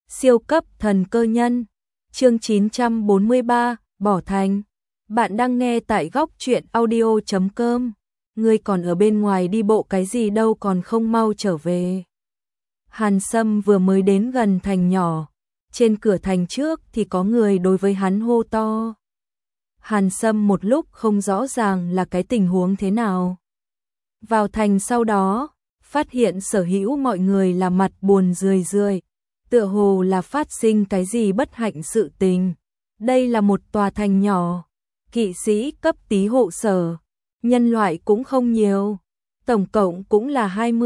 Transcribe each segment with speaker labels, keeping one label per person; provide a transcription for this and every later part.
Speaker 1: Siêu cấp thần cơ nhân. Chương 943, bỏ thành. Bạn đang nghe tại góc truyện audio.com. Ngươi còn ở bên ngoài đi bộ cái gì đâu, còn không mau trở về. Hàn Sâm vừa mới đến gần thành nhỏ, trên cửa thành trước thì có người đối với hắn hô to. Hàn Sâm một lúc không rõ ràng là cái tình huống thế nào. Vào thành sau đó, phát hiện sở hữu mọi người là mặt buồn rười rượi, tựa hồ là phát sinh cái gì bất hạnh sự tình. Đây là một tòa thành nhỏ, kỵ sĩ cấp tí hộ sở, nhân loại cũng không nhiều, tổng cộng cũng là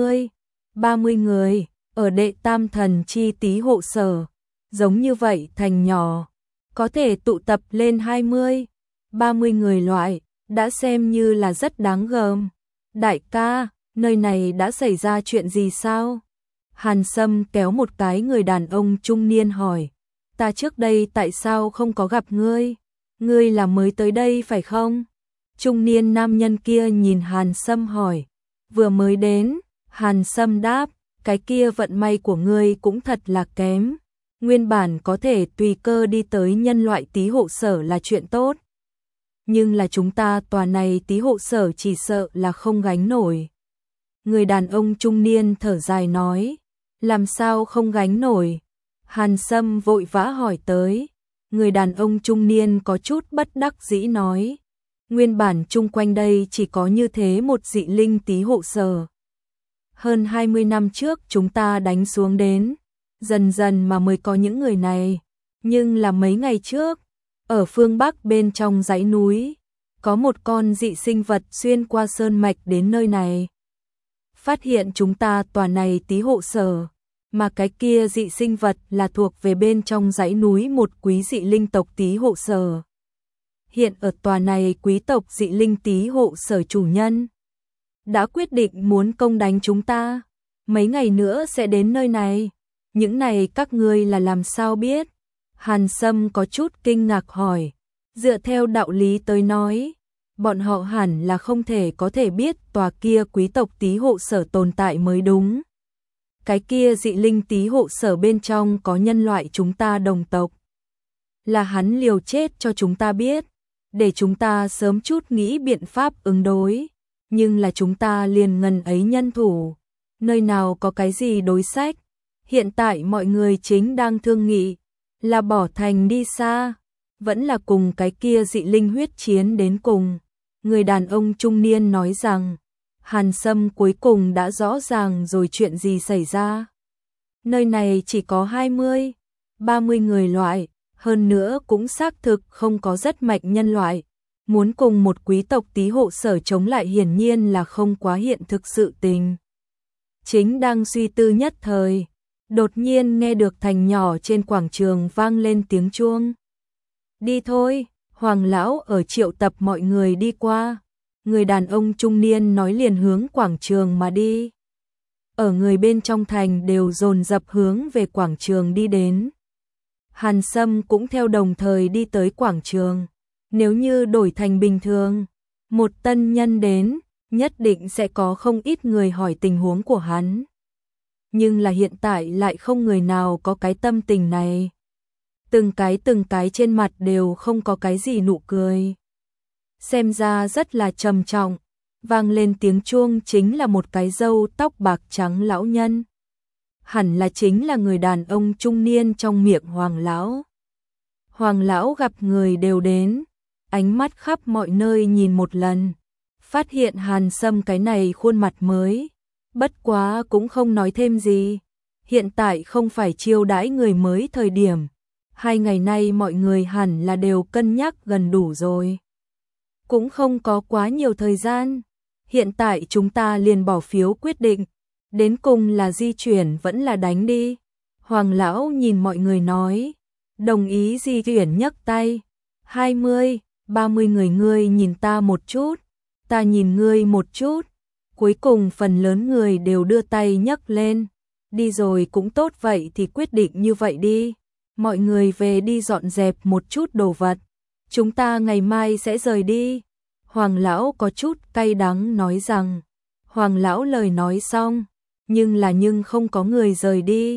Speaker 1: 20-30 người, ở đệ tam thần chi tí hộ sở. Giống như vậy thành nhỏ, có thể tụ tập lên 20-30 người loại, đã xem như là rất đáng gờm. Đại ca, nơi này đã xảy ra chuyện gì sao? Hàn Sâm kéo một cái người đàn ông trung niên hỏi. Ta trước đây tại sao không có gặp ngươi? Ngươi là mới tới đây phải không? Trung niên nam nhân kia nhìn Hàn Sâm hỏi. Vừa mới đến, Hàn Sâm đáp, cái kia vận may của ngươi cũng thật là kém. Nguyên bản có thể tùy cơ đi tới nhân loại tí hộ sở là chuyện tốt. Nhưng là chúng ta tòa này tí hộ sở chỉ sợ là không gánh nổi. Người đàn ông trung niên thở dài nói, làm sao không gánh nổi? Hàn Sâm vội vã hỏi tới. Người đàn ông trung niên có chút bất đắc dĩ nói, nguyên bản chung quanh đây chỉ có như thế một dị linh tí hộ sở. Hơn 20 năm trước chúng ta đánh xuống đến, dần dần mà mới có những người này. Nhưng là mấy ngày trước, ở phương Bắc bên trong dãy núi, có một con dị sinh vật xuyên qua sơn mạch đến nơi này. Phát hiện chúng ta tòa này tí hộ sở, mà cái kia dị sinh vật là thuộc về bên trong dãy núi một quý dị linh tộc tí hộ sở. Hiện ở tòa này quý tộc dị linh tí hộ sở chủ nhân đã quyết định muốn công đánh chúng ta, mấy ngày nữa sẽ đến nơi này. Những này các ngươi là làm sao biết? Hàn Sâm có chút kinh ngạc hỏi. Dựa theo đạo lý tới nói, bọn họ hẳn là không thể có thể biết tòa kia quý tộc tí hộ sở tồn tại mới đúng. Cái kia dị linh tí hộ sở bên trong có nhân loại chúng ta đồng tộc. Là hắn liều chết cho chúng ta biết, để chúng ta sớm chút nghĩ biện pháp ứng đối. Nhưng là chúng ta liền ngần ấy nhân thủ, nơi nào có cái gì đối sách. Hiện tại mọi người chính đang thương nghị, là bỏ thành đi xa, vẫn là cùng cái kia dị linh huyết chiến đến cùng. Người đàn ông trung niên nói rằng, Hàn Sâm cuối cùng đã rõ ràng rồi chuyện gì xảy ra. Nơi này chỉ có 20-30 người loại, hơn nữa cũng xác thực không có rất mạnh nhân loại. Muốn cùng một quý tộc tí hộ sở chống lại hiển nhiên là không quá hiện thực sự tình. Chính đang suy tư nhất thời, đột nhiên nghe được thành nhỏ trên quảng trường vang lên tiếng chuông. Đi thôi, Hoàng lão ở triệu tập mọi người đi qua. Người đàn ông trung niên nói liền hướng quảng trường mà đi. Ở người bên trong thành đều dồn dập hướng về quảng trường đi đến. Hàn Sâm cũng theo đồng thời đi tới quảng trường. Nếu như đổi thành bình thường, một tân nhân đến, nhất định sẽ có không ít người hỏi tình huống của hắn. Nhưng là hiện tại lại không người nào có cái tâm tình này. Từng cái trên mặt đều không có cái gì nụ cười. Xem ra rất là trầm trọng. Vang lên tiếng chuông chính là một cái râu tóc bạc trắng lão nhân. Hẳn là chính là người đàn ông trung niên trong miệng Hoàng lão. Hoàng lão gặp người đều đến, ánh mắt khắp mọi nơi nhìn một lần, phát hiện Hàn Sâm cái này khuôn mặt mới, bất quá cũng không nói thêm gì. Hiện tại không phải chiêu đãi người mới thời điểm, 2 ngày nay mọi người hẳn là đều cân nhắc gần đủ rồi. Cũng không có quá nhiều thời gian, hiện tại chúng ta liền bỏ phiếu quyết định, đến cùng là di chuyển vẫn là đánh đi. Hoàng lão nhìn mọi người nói, đồng ý di chuyển nhấc tay. 20-30 người, ngươi nhìn ta một chút, ta nhìn ngươi một chút. Cuối cùng phần lớn người đều đưa tay nhấc lên. Đi rồi cũng tốt, vậy thì quyết định như vậy đi. Mọi người về đi dọn dẹp một chút đồ vật. Chúng ta ngày mai sẽ rời đi. Hoàng lão có chút cay đắng nói rằng. Hoàng lão lời nói xong, nhưng không có người rời đi.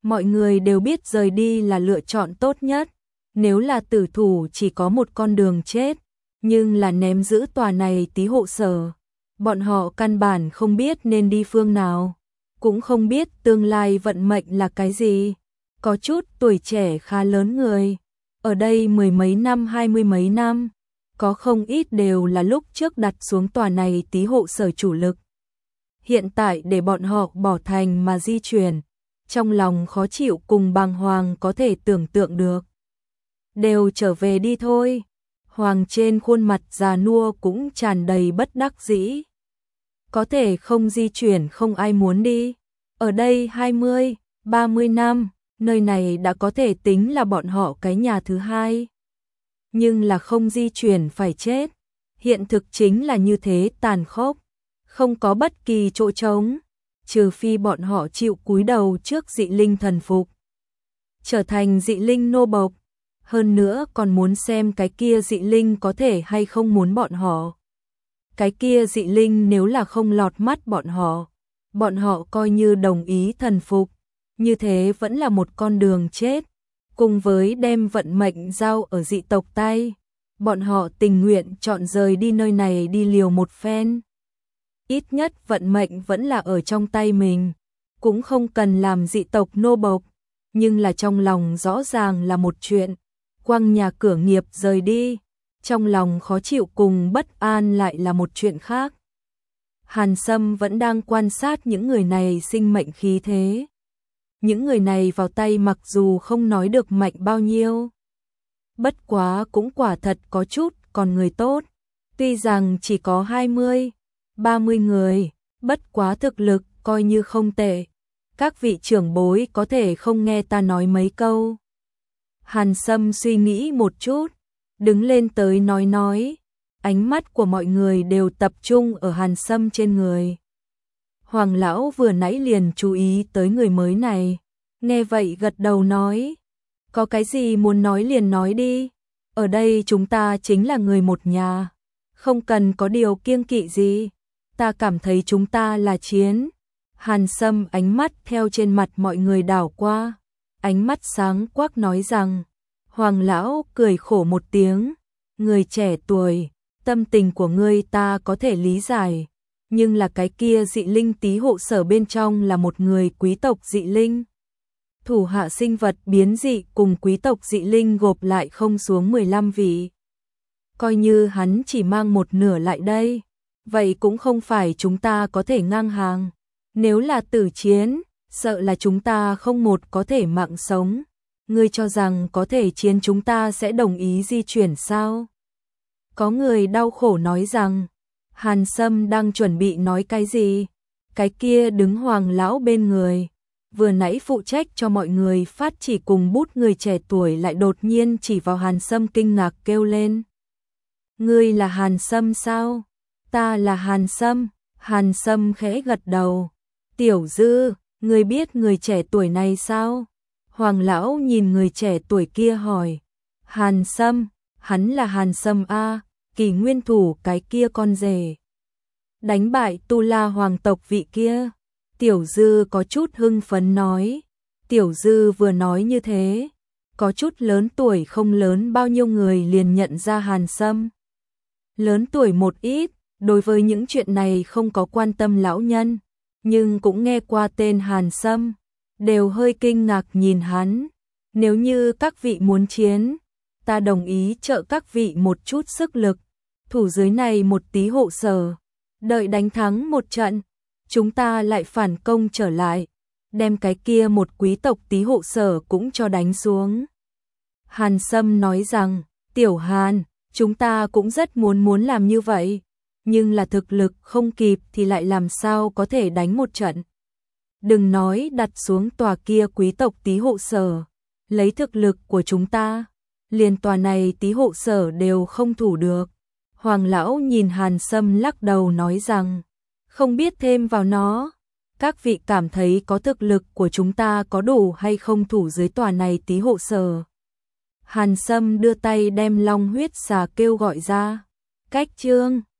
Speaker 1: Mọi người đều biết rời đi là lựa chọn tốt nhất. Nếu là tử thủ chỉ có một con đường chết, nhưng là ném giữ tòa này tí hộ sở. Bọn họ căn bản không biết nên đi phương nào, cũng không biết tương lai vận mệnh là cái gì. Có chút tuổi trẻ khá lớn người, ở đây mười mấy năm 20 mấy năm, có không ít đều là lúc trước đặt xuống tòa này tí hộ sở chủ lực. Hiện tại để bọn họ bỏ thành mà di chuyển, trong lòng khó chịu cùng bàng hoàng có thể tưởng tượng được. Đều trở về đi thôi. Hoàng trên khuôn mặt già nua cũng tràn đầy bất đắc dĩ. Có thể không di chuyển không ai muốn đi. Ở đây 20, 30 năm, nơi này đã có thể tính là bọn họ cái nhà thứ hai. Nhưng là không di chuyển phải chết. Hiện thực chính là như thế tàn khốc. Không có bất kỳ chỗ trống, trừ phi bọn họ chịu cúi đầu trước dị linh thần phục. Trở thành dị linh nô bộc. Hơn nữa còn muốn xem cái kia dị linh có thể hay không muốn bọn họ. Cái kia dị linh nếu là không lọt mắt bọn họ coi như đồng ý thần phục, như thế vẫn là một con đường chết. Cùng với đem vận mệnh giao ở dị tộc tay, bọn họ tình nguyện chọn rời đi nơi này đi liều một phen. Ít nhất vận mệnh vẫn là ở trong tay mình, cũng không cần làm dị tộc nô bộc, nhưng là trong lòng rõ ràng là một chuyện. Quăng nhà cửa nghiệp rời đi, trong lòng khó chịu cùng bất an lại là một chuyện khác. Hàn Sâm vẫn đang quan sát những người này sinh mệnh khí thế. Những người này vào tay mặc dù không nói được mạnh bao nhiêu, bất quá cũng quả thật có chút còn người tốt. Tuy rằng chỉ có 20, 30 người, bất quá thực lực coi như không tệ. Các vị trưởng bối có thể không nghe ta nói mấy câu. Hàn Sâm suy nghĩ một chút, đứng lên tới nói, ánh mắt của mọi người đều tập trung ở Hàn Sâm trên người. Hoàng lão vừa nãy liền chú ý tới người mới này, nghe vậy gật đầu nói, có cái gì muốn nói liền nói đi, ở đây chúng ta chính là người một nhà, không cần có điều kiêng kỵ gì, ta cảm thấy chúng ta là chiến. Hàn Sâm ánh mắt theo trên mặt mọi người đảo qua, ánh mắt sáng quắc nói rằng, Hoàng lão cười khổ một tiếng, người trẻ tuổi, tâm tình của ngươi ta có thể lý giải, nhưng là cái kia dị linh tí hộ sở bên trong là một người quý tộc dị linh. Thủ hạ sinh vật biến dị cùng quý tộc dị linh gộp lại không xuống 15 vị. Coi như hắn chỉ mang một nửa lại đây, vậy cũng không phải chúng ta có thể ngang hàng. Nếu là tử chiến, sợ là chúng ta không một có thể mạng sống. Ngươi cho rằng có thể chiến chúng ta sẽ đồng ý di chuyển sao? Có người đau khổ nói rằng, Hàn Sâm đang chuẩn bị nói cái gì? Cái kia đứng Hoàng lão bên người, vừa nãy phụ trách cho mọi người phát chỉ cùng bút người trẻ tuổi lại đột nhiên chỉ vào Hàn Sâm kinh ngạc kêu lên. Ngươi là Hàn Sâm sao? Ta là Hàn Sâm. Hàn Sâm khẽ gật đầu. Tiểu Dư, ngươi biết người trẻ tuổi này sao? Hoàng lão nhìn người trẻ tuổi kia hỏi. Hàn Sâm, hắn là Hàn Sâm a, Kỳ nguyên thủ cái kia con rể. Đánh bại Tu La hoàng tộc vị kia. Tiểu Dư có chút hưng phấn nói. Tiểu Dư vừa nói như thế, có chút lớn tuổi không lớn bao nhiêu người liền nhận ra Hàn Sâm. Lớn tuổi một ít, đối với những chuyện này không có quan tâm lão nhân, nhưng cũng nghe qua tên Hàn Sâm, đều hơi kinh ngạc nhìn hắn. Nếu như các vị muốn chiến, ta đồng ý trợ các vị một chút sức lực, thủ dưới này một tí hộ sở, đợi đánh thắng một trận, chúng ta lại phản công trở lại, đem cái kia một quý tộc tí hộ sở cũng cho đánh xuống. Hàn Sâm nói rằng, Tiểu Hàn, chúng ta cũng rất muốn làm như vậy, nhưng là thực lực không kịp thì lại làm sao có thể đánh một trận. Đừng nói đặt xuống tòa kia quý tộc tí hộ sở, lấy thực lực của chúng ta, liền tòa này tí hộ sở đều không thủ được. Hoàng lão nhìn Hàn Sâm lắc đầu nói rằng, không biết thêm vào nó, các vị cảm thấy có thực lực của chúng ta có đủ hay không thủ dưới tòa này tí hộ sở. Hàn Sâm đưa tay đem long huyết xà kêu gọi ra. Cách chương